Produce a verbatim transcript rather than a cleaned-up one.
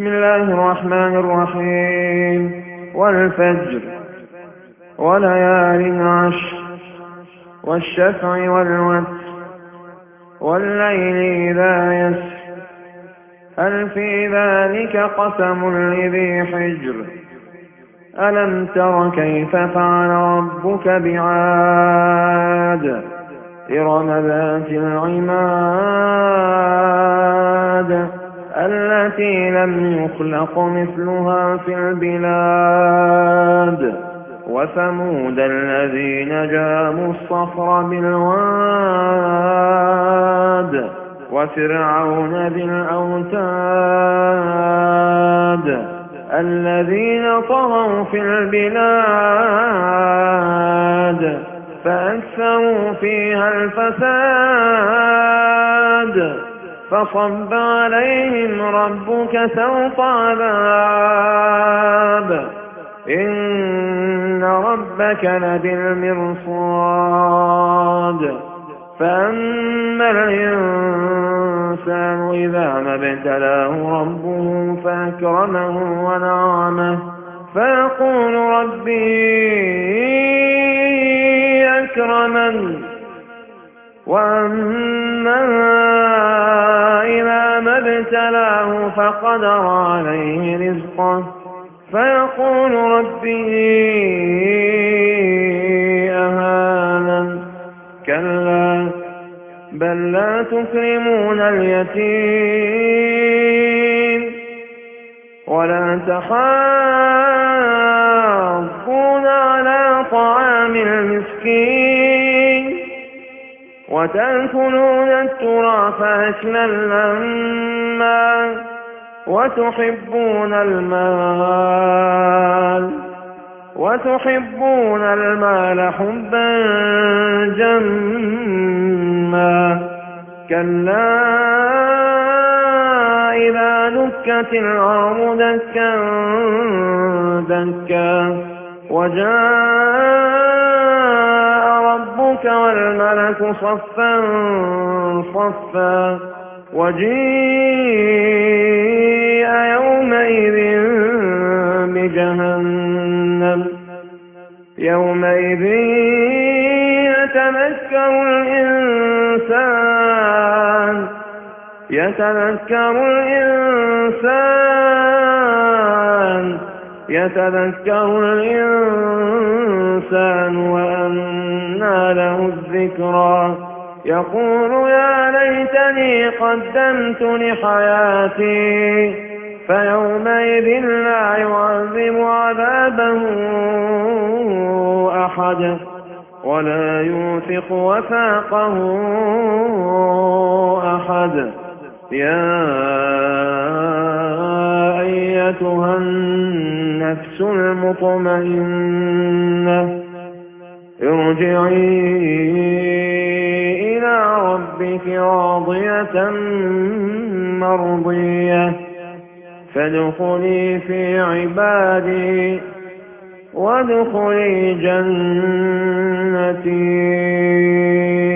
بسم الله الرحمن الرحيم والفجر وليال عشر والشفع والوتر والليل إذا يسر هل في ذلك قسم لذي حجر ألم تر كيف فعل ربك بعاد إرم ذات العماد التي لم يخلق مثلها في البلاد وثمود الذين جابوا الصخر بالواد وفرعون ذي الأوتاد الذين طغوا في البلاد فأكثروا فيها الفساد فصب عليهم ربك سوط عذاب إن ربك لبالمرصاد فأما الإنسان إذا ما ابتلاه ربه فأكرمه ونعمه فيقول ربي أكرمن وأما إذا ما ابتلاه فقدر عليه رزقه فيقول ربي أهانن كلا بل لا تكرمون اليتيم ولا تحاضون على طعام المسكين وتأكلون التراث أكلا لما وتحبون المال وتحبون المال حبا جما كلا إذا دكت الأرض دكا دكا وجاء ربك والملك صفا صفا وجيء يومئذ بجهنم يومئذ يتذكر الإنسان يتذكر الإنسان يتذكر الإنسان وأنى له الذكرى يقول يا ليتني قدمت لحياتي فيومئذ لا يعذب عذابه أحد ولا يوثق وثاقه أحد يا أيتها النفس المطمئنة ارجعي إلى ربك راضية مرضية فادخلي في عبادي وادخلي جنتي.